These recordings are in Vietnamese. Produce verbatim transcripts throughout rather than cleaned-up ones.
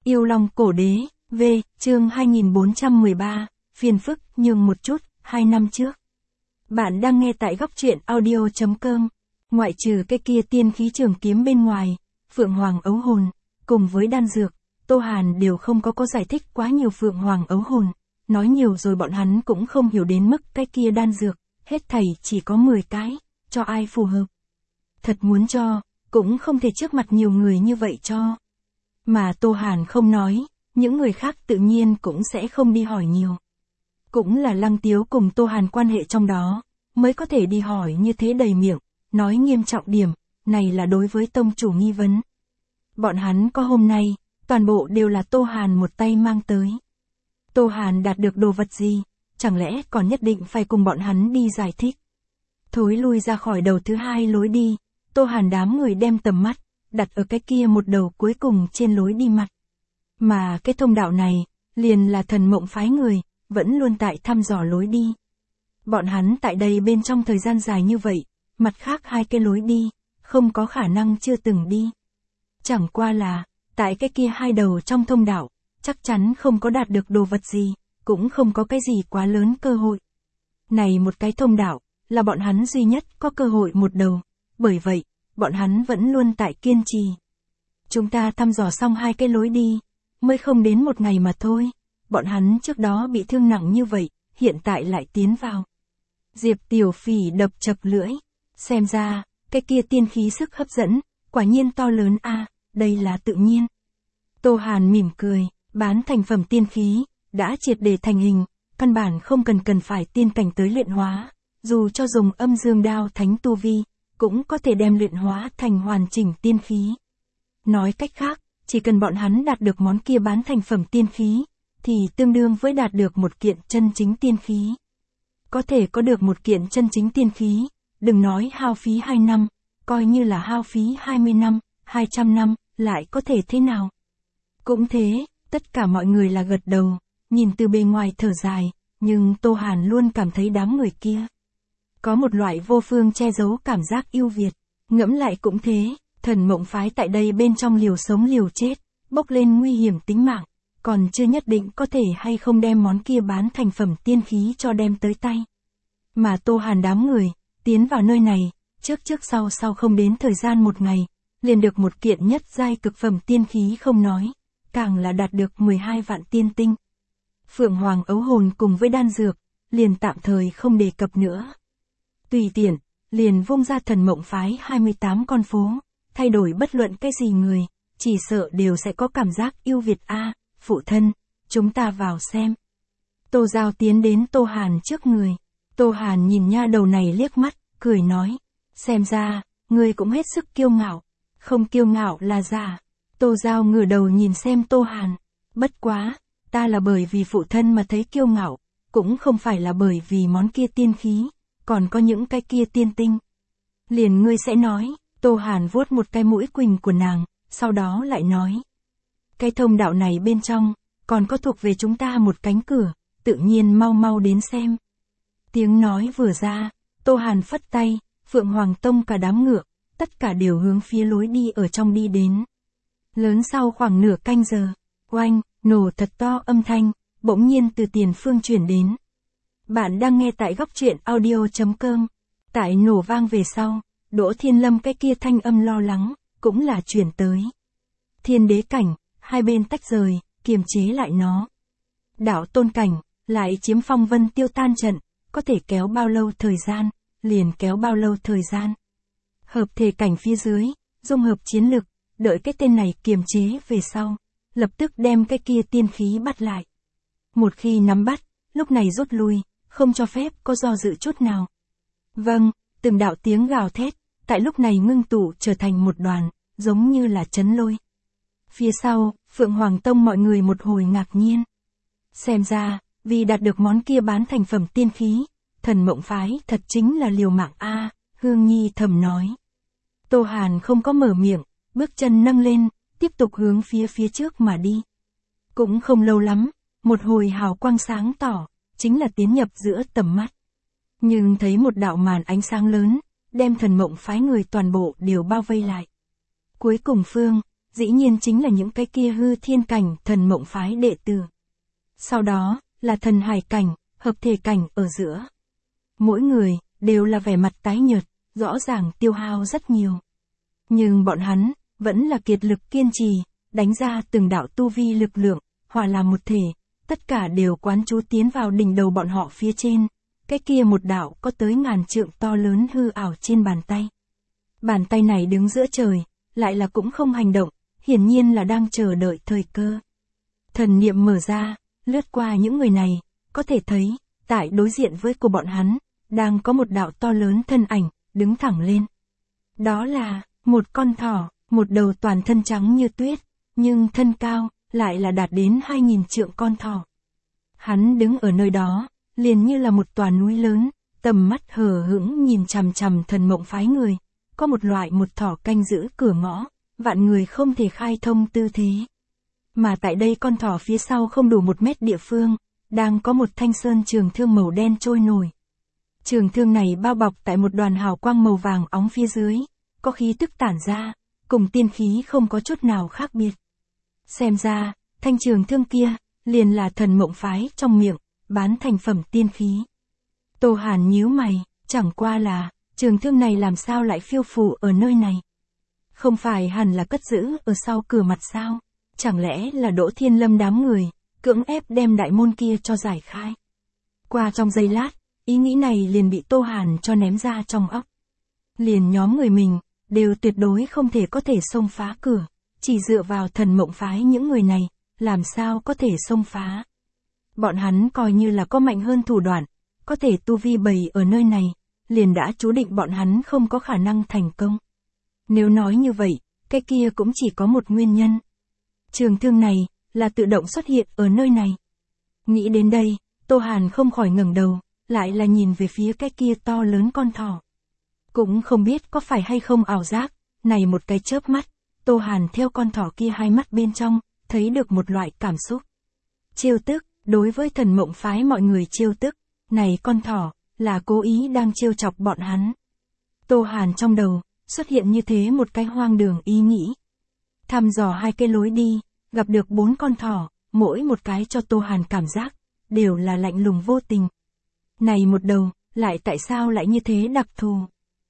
Yêu Long Cổ Đế, V, chương hai nghìn bốn trăm mười ba, phiền phức, nhường một chút, hai năm trước. Bạn đang nghe tại góc truyện audio chấm com. Ngoại trừ cái kia tiên khí trường kiếm bên ngoài, Phượng Hoàng ấu hồn, cùng với đan dược, Tô Hàn đều không có có giải thích quá nhiều Phượng Hoàng ấu hồn. Nói nhiều rồi bọn hắn cũng không hiểu đến mức cái kia đan dược, hết thảy chỉ có mười cái, cho ai phù hợp. Thật muốn cho, cũng không thể trước mặt nhiều người như vậy cho. Mà Tô Hàn không nói, những người khác tự nhiên cũng sẽ không đi hỏi nhiều. Cũng là Lăng Tiếu cùng Tô Hàn quan hệ trong đó, mới có thể đi hỏi như thế đầy miệng, nói nghiêm trọng điểm, này là đối với tông chủ nghi vấn. Bọn hắn có hôm nay, toàn bộ đều là Tô Hàn một tay mang tới. Tô Hàn đạt được đồ vật gì, chẳng lẽ còn nhất định phải cùng bọn hắn đi giải thích. Thối lui ra khỏi đầu thứ hai lối đi, Tô Hàn đám người đem tầm mắt, đặt ở cái kia một đầu cuối cùng trên lối đi mặt. Mà cái thông đạo này, liền là Thần Mộng phái người, vẫn luôn tại thăm dò lối đi. Bọn hắn tại đây bên trong thời gian dài như vậy, mặt khác hai cái lối đi, không có khả năng chưa từng đi. Chẳng qua là, tại cái kia hai đầu trong thông đạo, chắc chắn không có đạt được đồ vật gì, cũng không có cái gì quá lớn cơ hội. Này một cái thông đạo, là bọn hắn duy nhất có cơ hội một đầu, bởi vậy, bọn hắn vẫn luôn tại kiên trì. Chúng ta thăm dò xong hai cái lối đi, mới không đến một ngày mà thôi, bọn hắn trước đó bị thương nặng như vậy, hiện tại lại tiến vào. Diệp Tiểu Phỉ đập chập lưỡi, xem ra, cái kia tiên khí sức hấp dẫn, quả nhiên to lớn a, đây là tự nhiên. Tô Hàn mỉm cười, bán thành phẩm tiên khí, đã triệt để thành hình, căn bản không cần cần phải tiên cảnh tới luyện hóa, dù cho dùng âm dương đao thánh tu vi, cũng có thể đem luyện hóa thành hoàn chỉnh tiên khí. Nói cách khác, chỉ cần bọn hắn đạt được món kia bán thành phẩm tiên khí, thì tương đương với đạt được một kiện chân chính tiên khí. Có thể có được một kiện chân chính tiên khí, đừng nói hao phí hai năm, coi như là hao phí hai mươi năm, hai trăm năm, lại có thể thế nào? Cũng thế, tất cả mọi người là gật đầu, nhìn từ bề ngoài thở dài, nhưng Tô Hàn luôn cảm thấy đám người kia. Có một loại vô phương che giấu cảm giác yêu Việt, ngẫm lại cũng thế, Thần Mộng phái tại đây bên trong liều sống liều chết, bốc lên nguy hiểm tính mạng, còn chưa nhất định có thể hay không đem món kia bán thành phẩm tiên khí cho đem tới tay. Mà Tô Hàn đám người, tiến vào nơi này, trước trước sau sau không đến thời gian một ngày, liền được một kiện nhất giai cực phẩm tiên khí không nói, càng là đạt được mười hai vạn tiên tinh. Phượng Hoàng ấu hồn cùng với đan dược, liền tạm thời không đề cập nữa. Tùy tiện, liền vung ra Thần Mộng phái hai mươi tám con phố, thay đổi bất luận cái gì người, chỉ sợ đều sẽ có cảm giác yêu Việt a, phụ thân, chúng ta vào xem. Tô Giao tiến đến Tô Hàn trước người, Tô Hàn nhìn nha đầu này liếc mắt, cười nói, xem ra, ngươi cũng hết sức kiêu ngạo, không kiêu ngạo là giả. Tô Giao ngửa đầu nhìn xem Tô Hàn, bất quá, ta là bởi vì phụ thân mà thấy kiêu ngạo, cũng không phải là bởi vì món kia tiên khí, còn có những cái kia tiên tinh. Liền ngươi sẽ nói, Tô Hàn vuốt một cái mũi quỳnh của nàng, sau đó lại nói. Cái thông đạo này bên trong, còn có thuộc về chúng ta một cánh cửa, tự nhiên mau mau đến xem. Tiếng nói vừa ra, Tô Hàn phất tay, Phượng Hoàng Tông cả đám ngựa, tất cả đều hướng phía lối đi ở trong đi đến. Lớn sau khoảng nửa canh giờ, oanh, nổ thật to âm thanh, bỗng nhiên từ tiền phương chuyển đến. Bạn đang nghe tại góc truyện audio chấm com. Tại nổ vang về sau, Đỗ Thiên Lâm cái kia thanh âm lo lắng, cũng là chuyển tới. Thiên đế cảnh, hai bên tách rời, kiềm chế lại nó. Đạo tôn cảnh, lại chiếm phong vân tiêu tan trận, có thể kéo bao lâu thời gian, liền kéo bao lâu thời gian. Hợp thể cảnh phía dưới, dung hợp chiến lực, đợi cái tên này kiềm chế về sau, lập tức đem cái kia tiên khí bắt lại. Một khi nắm bắt, lúc này rút lui, không cho phép có do dự chút nào. Vâng, từng đạo tiếng gào thét, tại lúc này ngưng tụ trở thành một đoàn, giống như là chấn lôi. Phía sau, Phượng Hoàng Tông mọi người một hồi ngạc nhiên. Xem ra, vì đạt được món kia bán thành phẩm tiên khí, Thần Mộng phái thật chính là liều mạng a, Hương Nhi thầm nói. Tô Hàn không có mở miệng, bước chân nâng lên, tiếp tục hướng phía phía trước mà đi. Cũng không lâu lắm, một hồi hào quang sáng tỏ, chính là tiến nhập giữa tầm mắt. Nhưng thấy một đạo màn ánh sáng lớn, đem Thần Mộng phái người toàn bộ đều bao vây lại. Cuối cùng phương, dĩ nhiên chính là những cái kia hư thiên cảnh thần mộng phái đệ tử. Sau đó, là thần hải cảnh, hợp thể cảnh ở giữa. Mỗi người, đều là vẻ mặt tái nhợt, rõ ràng tiêu hao rất nhiều. Nhưng bọn hắn, vẫn là kiệt lực kiên trì, đánh ra từng đạo tu vi lực lượng, hòa làm một thể, tất cả đều quán chú tiến vào đỉnh đầu bọn họ phía trên, cái kia một đạo có tới ngàn trượng to lớn hư ảo trên bàn tay. Bàn tay này đứng giữa trời, lại là cũng không hành động, hiển nhiên là đang chờ đợi thời cơ. Thần niệm mở ra, lướt qua những người này, có thể thấy, tại đối diện với của bọn hắn, đang có một đạo to lớn thân ảnh, đứng thẳng lên. Đó là, một con thỏ, một đầu toàn thân trắng như tuyết, nhưng thân cao, lại là đạt đến hai nghìn trượng con thỏ. Hắn đứng ở nơi đó, liền như là một tòa núi lớn, tầm mắt hờ hững nhìn chằm chằm thần mộng phái người, có một loại một thỏ canh giữ cửa ngõ, vạn người không thể khai thông tư thế. Mà tại đây con thỏ phía sau không đủ một mét địa phương, đang có một thanh sơn trường thương màu đen trôi nổi. Trường thương này bao bọc tại một đoàn hào quang màu vàng óng phía dưới, có khí tức tản ra, cùng tiên khí không có chút nào khác biệt. Xem ra, thanh trường thương kia, liền là thần mộng phái trong miệng, bán thành phẩm tiên khí. Tô Hàn nhíu mày, chẳng qua là, trường thương này làm sao lại phiêu phù ở nơi này? Không phải hẳn là cất giữ ở sau cửa mặt sao? Chẳng lẽ là Đỗ Thiên Lâm đám người, cưỡng ép đem đại môn kia cho giải khai? Qua trong giây lát, ý nghĩ này liền bị Tô Hàn cho ném ra trong óc. Liền nhóm người mình, đều tuyệt đối không thể có thể xông phá cửa, chỉ dựa vào thần mộng phái những người này, làm sao có thể xông phá. Bọn hắn coi như là có mạnh hơn thủ đoạn, có thể tu vi bày ở nơi này, liền đã chú định bọn hắn không có khả năng thành công. Nếu nói như vậy, cái kia cũng chỉ có một nguyên nhân. Trường thương này, là tự động xuất hiện ở nơi này. Nghĩ đến đây, Tô Hàn không khỏi ngẩng đầu, lại là nhìn về phía cái kia to lớn con thỏ. Cũng không biết có phải hay không ảo giác, này một cái chớp mắt, Tô Hàn theo con thỏ kia hai mắt bên trong, thấy được một loại cảm xúc. Trêu tức, đối với thần mộng phái mọi người trêu tức, này con thỏ, là cố ý đang trêu chọc bọn hắn. Tô Hàn trong đầu, xuất hiện như thế một cái hoang đường ý nghĩ. Thăm dò hai cái lối đi, gặp được bốn con thỏ, mỗi một cái cho Tô Hàn cảm giác, đều là lạnh lùng vô tình. Này một đầu, lại tại sao lại như thế đặc thù?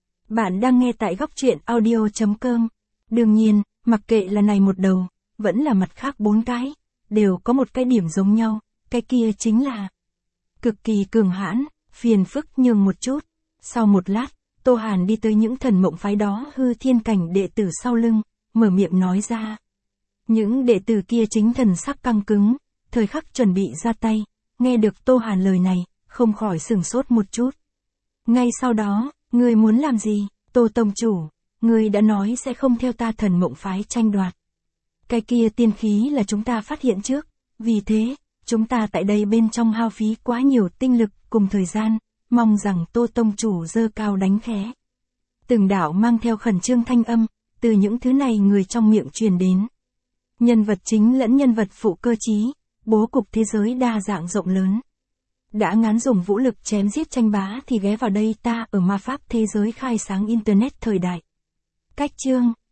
Bạn đang nghe tại góc truyện audio chấm com. Đương nhiên, mặc kệ là này một đầu, vẫn là mặt khác bốn cái, đều có một cái điểm giống nhau, cái kia chính là cực kỳ cường hãn, phiền phức nhường một chút. Sau một lát, Tô Hàn đi tới những thần mộng phái đó hư thiên cảnh đệ tử sau lưng, mở miệng nói ra. Những đệ tử kia chính thần sắc căng cứng, thời khắc chuẩn bị ra tay, nghe được Tô Hàn lời này, không khỏi sửng sốt một chút. Ngay sau đó, ngươi muốn làm gì, Tô Tông Chủ, ngươi đã nói sẽ không theo ta thần mộng phái tranh đoạt. Cái kia tiên khí là chúng ta phát hiện trước, vì thế, chúng ta tại đây bên trong hao phí quá nhiều tinh lực cùng thời gian, mong rằng Tô Tông Chủ giơ cao đánh khẽ. Từng đạo mang theo khẩn trương thanh âm, từ những thứ này người trong miệng truyền đến. Nhân vật chính lẫn nhân vật phụ cơ trí, bố cục thế giới đa dạng rộng lớn. Đã ngán dùng vũ lực chém giết tranh bá thì ghé vào đây ta ở ma pháp thế giới khai sáng Internet thời đại. Cách chương,